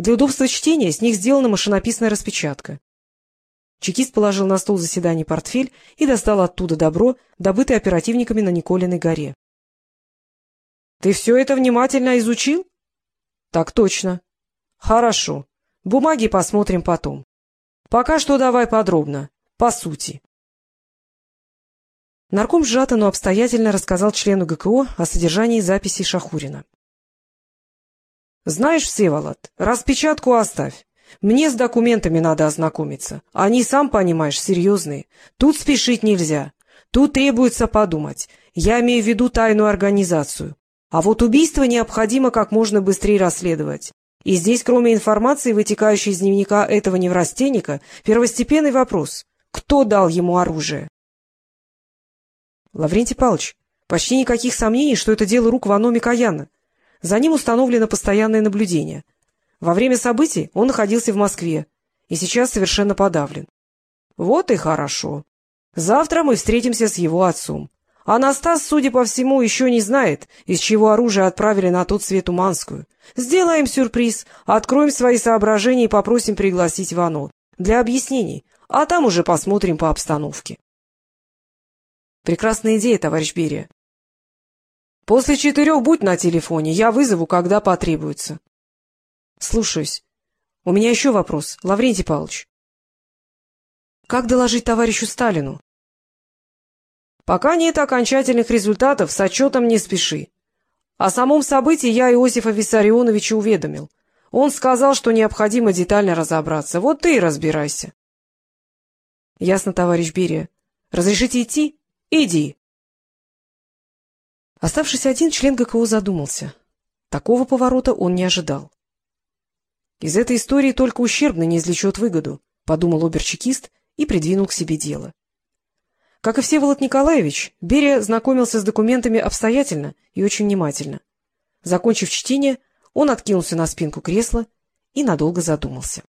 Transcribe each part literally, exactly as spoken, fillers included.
Для удобства чтения с них сделана машинописная распечатка. Чекист положил на стол заседаний портфель и достал оттуда добро, добытое оперативниками на Николиной горе. — Ты все это внимательно изучил? — Так точно. — Хорошо. Бумаги посмотрим потом. Пока что давай подробно, по сути. Нарком сжато, но обстоятельно рассказал члену ГКО о содержании записей Шахурина. — Знаешь, Всеволод, распечатку оставь. Мне с документами надо ознакомиться. Они, сам понимаешь, серьезные. Тут спешить нельзя. Тут требуется подумать. Я имею в виду тайную организацию. А вот убийство необходимо как можно быстрее расследовать. И здесь, кроме информации, вытекающей из дневника этого неврастенника, первостепенный вопрос. Кто дал ему оружие? Лаврентий Павлович, почти никаких сомнений, что это дело рук Вано Микояна. За ним установлено постоянное наблюдение. Во время событий он находился в Москве и сейчас совершенно подавлен. Вот и хорошо. Завтра мы встретимся с его отцом. Анастас, судя по всему, еще не знает, из чего оружие отправили на тот свет Уманскую. Сделаем сюрприз, откроем свои соображения и попросим пригласить Вано для объяснений, а там уже посмотрим по обстановке. Прекрасная идея, товарищ Берия. После четырех будь на телефоне, я вызову, когда потребуется. Слушаюсь. У меня еще вопрос, Лаврентий Павлович. Как доложить товарищу Сталину? Пока нет окончательных результатов, с отчетом не спеши. О самом событии я Иосифа Виссарионовича уведомил. Он сказал, что необходимо детально разобраться. Вот ты и разбирайся. Ясно, товарищ Берия. Разрешите идти? Иди. Оставшись один, член ГКО задумался. Такого поворота он не ожидал. Из этой истории только ущербно не извлечет выгоду, — подумал обер-чекист и придвинул к себе дело. Как и Всеволод Николаевич, Берия знакомился с документами обстоятельно и очень внимательно. Закончив чтение, он откинулся на спинку кресла и надолго задумался.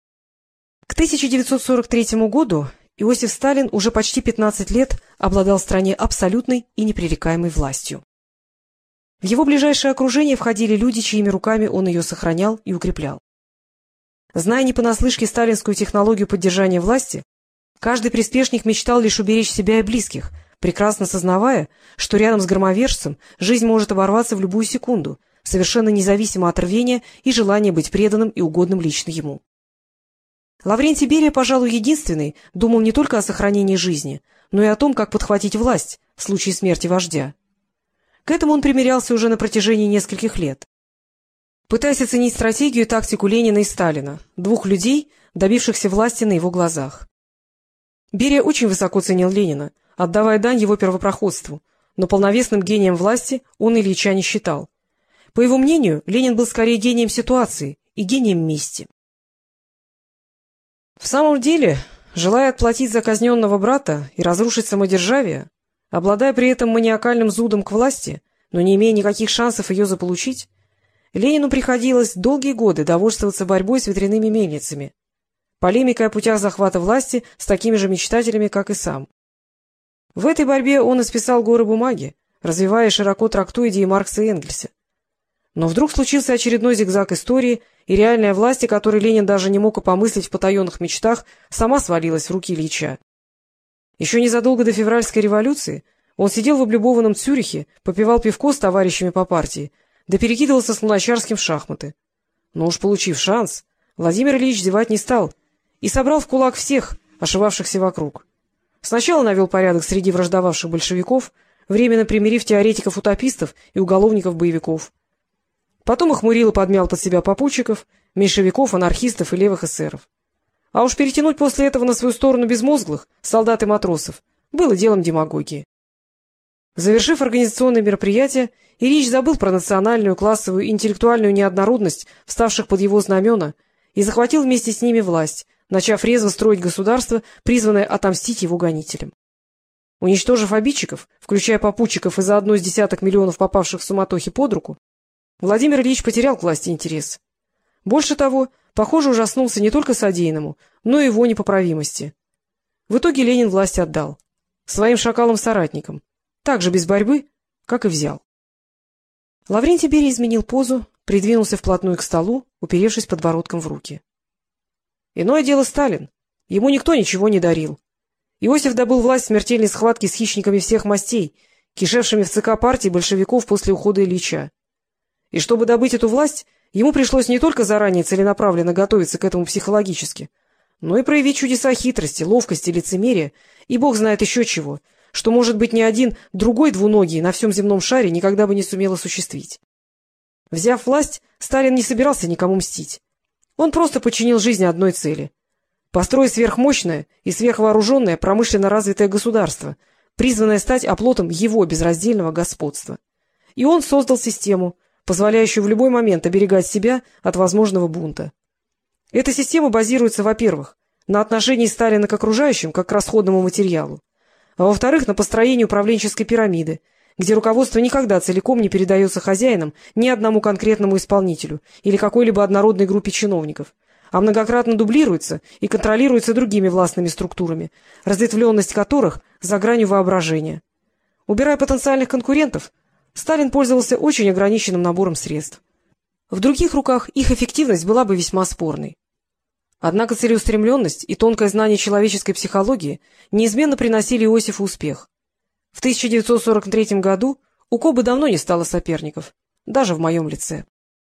К тысяча девятьсот сорок третьему году Иосиф Сталин уже почти пятнадцать лет обладал в стране абсолютной и непререкаемой властью. В его ближайшее окружение входили люди, чьими руками он ее сохранял и укреплял. Зная не понаслышке сталинскую технологию поддержания власти, каждый приспешник мечтал лишь уберечь себя и близких, прекрасно сознавая, что рядом с громовержцем жизнь может оборваться в любую секунду, совершенно независимо от рвения и желания быть преданным и угодным лично ему. Лаврентий Берия, пожалуй, единственный, думал не только о сохранении жизни, но и о том, как подхватить власть в случае смерти вождя. К этому он примирялся уже на протяжении нескольких лет. Пытаясь оценить стратегию и тактику Ленина и Сталина, двух людей, добившихся власти на его глазах. Берия очень высоко ценил Ленина, отдавая дань его первопроходству, но полновесным гением власти он Ильича не считал. По его мнению, Ленин был скорее гением ситуации и гением мести. В самом деле, желая отплатить за казненного брата и разрушить самодержавие, обладая при этом маниакальным зудом к власти, но не имея никаких шансов ее заполучить, Ленину приходилось долгие годы довольствоваться борьбой с ветряными мельницами, полемикой о путях захвата власти с такими же мечтателями, как и сам. В этой борьбе он исписал горы бумаги, развивая и широко трактуя идеи Маркса и Энгельса. Но вдруг случился очередной зигзаг истории, и реальная власть, о которой Ленин даже не мог и помыслить в потаенных мечтах, сама свалилась в руки Ильича. Еще незадолго до февральской революции он сидел в облюбованном Цюрихе, попивал пивко с товарищами по партии, да перекидывался с Луначарским в шахматы. Но уж получив шанс, Владимир Ильич зевать не стал и собрал в кулак всех, ошивавшихся вокруг. Сначала навел порядок среди враждовавших большевиков, временно примирив теоретиков-утопистов и уголовников-боевиков. Потом охмурил и подмял под себя попутчиков, меньшевиков, анархистов и левых эсеров. А уж перетянуть после этого на свою сторону безмозглых, солдат и матросов, было делом демагогии. Завершив организационные мероприятия, Ильич забыл про национальную, классовую и интеллектуальную неоднородность вставших под его знамена и захватил вместе с ними власть, начав резво строить государство, призванное отомстить его гонителям. Уничтожив обидчиков, включая попутчиков и заодно с десяток миллионов попавших в суматохе под руку, Владимир Ильич потерял к власти интерес. Больше того, похоже, ужаснулся не только содеянному, но и его непоправимости. В итоге Ленин власть отдал. Своим шакалам-соратникам. Так же без борьбы, как и взял. Лаврентий Берия изменил позу, придвинулся вплотную к столу уперевшись подбородком в руки. Иное дело Сталин. Ему никто ничего не дарил. Иосиф добыл власть в смертельной схватке с хищниками всех мастей, кишевшими в ЦК партии большевиков после ухода Ильича. И чтобы добыть эту власть, ему пришлось не только заранее целенаправленно готовиться к этому психологически, но и проявить чудеса хитрости, ловкости, лицемерия и бог знает еще чего, что, может быть, ни один другой двуногий на всем земном шаре никогда бы не сумел осуществить. Взяв власть, Сталин не собирался никому мстить. Он просто подчинил жизнь одной цели — построить сверхмощное и сверхвооруженное промышленно развитое государство, призванное стать оплотом его безраздельного господства. И он создал систему, позволяющую в любой момент оберегать себя от возможного бунта. Эта система базируется, во-первых, на отношении Сталина к окружающим, как к расходному материалу, а во-вторых, на построении управленческой пирамиды, где руководство никогда целиком не передается хозяинам ни одному конкретному исполнителю или какой-либо однородной группе чиновников, а многократно дублируется и контролируется другими властными структурами, разветвленность которых за гранью воображения. Убирая потенциальных конкурентов, Сталин пользовался очень ограниченным набором средств. В других руках их эффективность была бы весьма спорной. Однако целеустремленность и тонкое знание человеческой психологии неизменно приносили Иосифу успех. В тысяча девятьсот сорок третьем году у Кобы давно не стало соперников, даже в моем лице.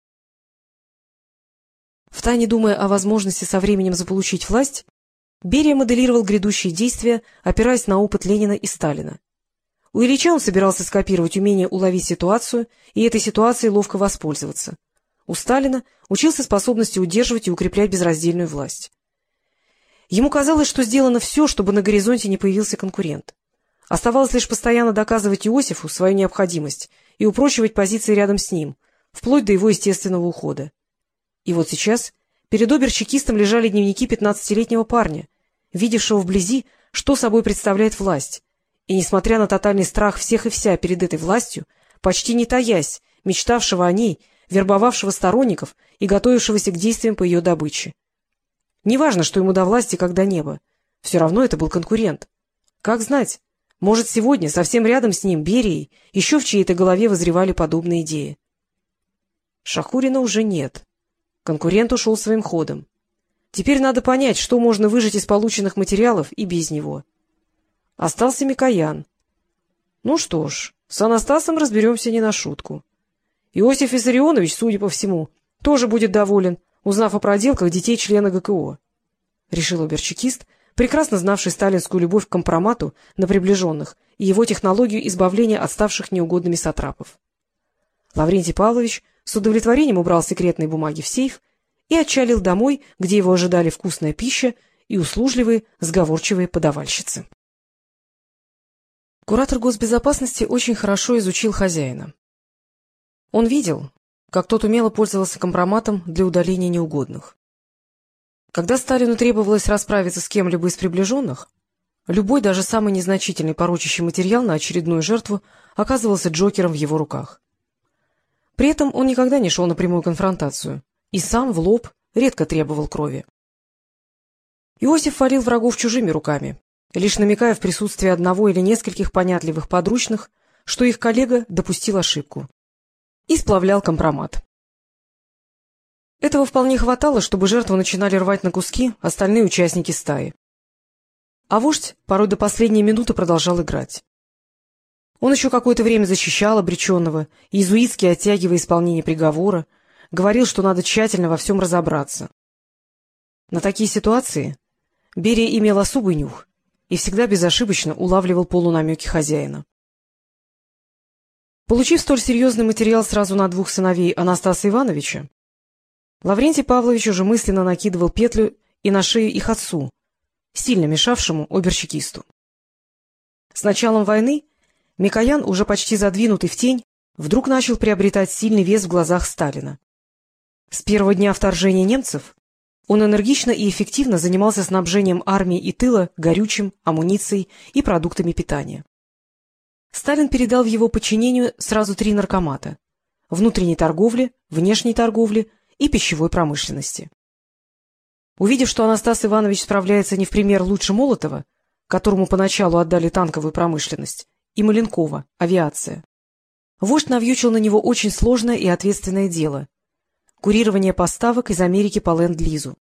Втайне думая о возможности со временем заполучить власть, Берия моделировал грядущие действия, опираясь на опыт Ленина и Сталина. У Ильича он собирался скопировать умение уловить ситуацию и этой ситуацией ловко воспользоваться. У Сталина учился способности удерживать и укреплять безраздельную власть. Ему казалось, что сделано все, чтобы на горизонте не появился конкурент. Оставалось лишь постоянно доказывать Иосифу свою необходимость и упрочивать позиции рядом с ним, вплоть до его естественного ухода. И вот сейчас перед обер-чекистом лежали дневники пятнадцатилетнего парня, видевшего вблизи, что собой представляет власть, и, несмотря на тотальный страх всех и вся перед этой властью, почти не таясь, мечтавшего о ней, вербовавшего сторонников и готовившегося к действиям по ее добыче. Неважно, что ему до власти когда небо, все равно это был конкурент. Как знать, может, сегодня совсем рядом с ним, Берией, еще в чьей-то голове возревали подобные идеи. Шахурина уже нет. Конкурент ушел своим ходом. Теперь надо понять, что можно выжать из полученных материалов и без него. Остался Микоян. Ну что ж, с Анастасом разберемся не на шутку. Иосиф Виссарионович, судя по всему, тоже будет доволен, узнав о проделках детей члена ГКО. Решил обер-чекист, прекрасно знавший сталинскую любовь к компромату на приближенных и его технологию избавления от ставших неугодными сатрапов. Лаврентий Павлович с удовлетворением убрал секретные бумаги в сейф и отчалил домой, где его ожидали вкусная пища и услужливые, сговорчивые подавальщицы. Куратор госбезопасности очень хорошо изучил хозяина. Он видел, как тот умело пользовался компроматом для удаления неугодных. Когда Сталину требовалось расправиться с кем-либо из приближенных, любой, даже самый незначительный порочащий материал на очередную жертву оказывался джокером в его руках. При этом он никогда не шел на прямую конфронтацию и сам в лоб редко требовал крови. Иосиф валил врагов чужими руками, лишь намекая в присутствии одного или нескольких понятливых подручных, что их коллега допустил ошибку, и сплавлял компромат. Этого вполне хватало, чтобы жертву начинали рвать на куски остальные участники стаи. А вождь порой до последней минуты продолжал играть. Он еще какое-то время защищал обреченного, иезуитски оттягивая исполнение приговора, говорил, что надо тщательно во всем разобраться. На такие ситуации Берия имел особый нюх и всегда безошибочно улавливал полунамеки хозяина. Получив столь серьезный материал сразу на двух сыновей Анастаса Ивановича, Лаврентий Павлович уже мысленно накидывал петлю и на шею их отцу, сильно мешавшему обер-чекисту. С началом войны Микоян, уже почти задвинутый в тень, вдруг начал приобретать сильный вес в глазах Сталина. С первого дня вторжения немцев он энергично и эффективно занимался снабжением армии и тыла горючим, амуницией и продуктами питания. Сталин передал в его подчинение сразу три наркомата — внутренней торговли, внешней торговли и пищевой промышленности. Увидев, что Анастас Иванович справляется не в пример лучше Молотова, которому поначалу отдали танковую промышленность, и Маленкова — авиация, вождь навьючил на него очень сложное и ответственное дело курирование поставок из Америки по Ленд-Лизу.